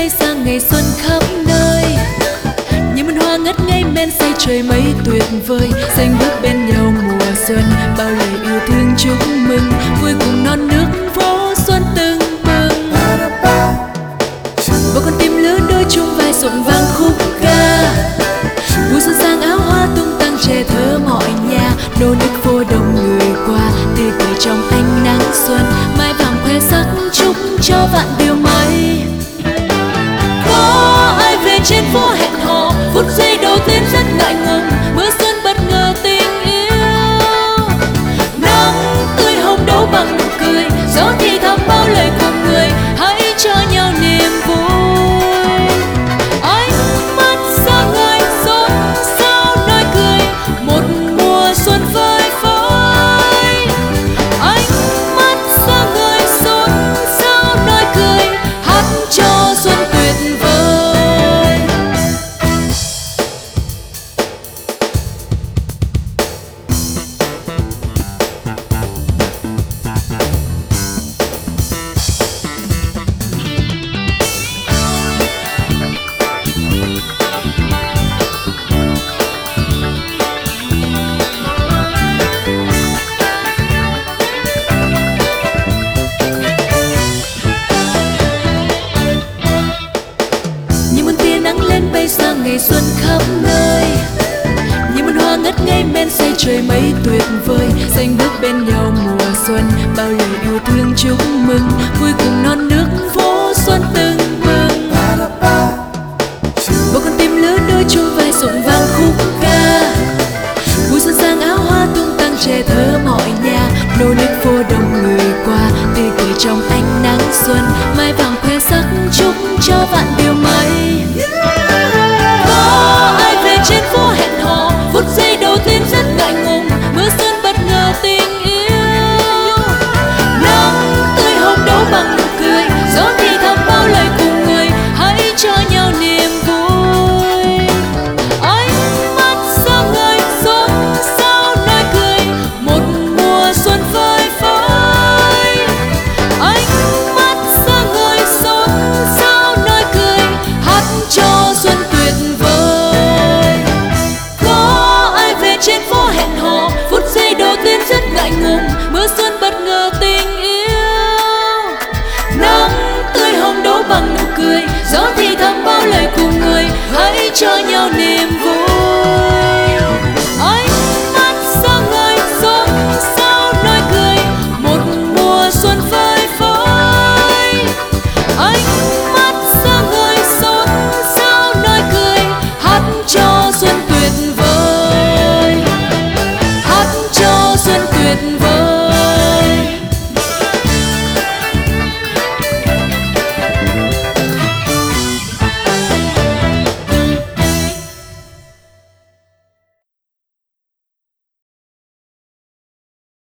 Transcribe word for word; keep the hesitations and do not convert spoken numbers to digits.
bay sang ngày xuân khắp nơi. Những bông hoa ngất ngây men say trời mấy tuyệt vời, xanh bước bên nhau mùa xuân, bao lời yêu thương chúc mừng, vui cùng non nước phố xuân tưng bừng. Và con tim lứa đôi chung vai rộn vang khúc ca, mùa xuân sang áo hoa tung tăng trẻ thơ mọi nhà, nô nức phố đông người qua, tươi cười trong ánh nắng xuân, mai vàng khoe sắc chúc cho vạn điều may. Có ai về trên phố hẹn hò, phút giây đầu tiên rất ngại ngùng, mưa xuân bất ngờ tình yêu. Nắng tươi hồng đấu bằng nụ cười, gió thì thầm bao lời của người, hãy cho nhau niềm vui. Ánh mắt sáng ngời xôn xao nói cười, một mùa xuân phơi phới. Ánh mắt sáng ngời xôn xao nói cười, hát cho xuân tuyệt vời. Bay sang ngày xuân khắp nơi, những bông hoa ngất ngây men say trời mấy tuyệt vời, xanh bước bên nhau mùa xuân, bao lời yêu thương chúc mừng, vui cùng non nước phố xuân tưng bừng. Và con tim lứa đôi chung vai rộn vang khúc ca, mùa xuân sang áo hoa tung tăng trẻ thơ mọi nhà, nô nức phố đông người qua, tươi cười trong ánh nắng xuân, mai vàng khoe sắc chúc cho vạn điều may. Có ai về trên phố hẹn hò, phút giây đầu tiên rất ngại ngùng, mưa xuân bất ngờ tình yêu. Nắng tươi hồng đấu bằng nụ cười, gió thì thầm bao lời cùng người, hãy cho nhau niềm vui. Ánh mắt sáng ngời xôn xao nói cười, một mùa xuân phơi phới. Ánh mắt sáng ngời xôn xao nói cười, hát cho xuân tuyệt vời. Có ai về trên phố hẹn hò, phút giây đầu tiên rất ngại ngùng, mưa xuân bất ngờ tình yêu. Nắng tươi hồng đấu bằng nụ cười, gió thì thầm bao lời cùng người, hãy cho nhau niềm vui. Ánh mắt sáng ngời xôn xao nói cười, một mùa xuân phơi phới. Ánh mắt sáng ngời xôn xao nói cười, hát cho xuân tuyệt vời, hát cho xuân tuyệt vời.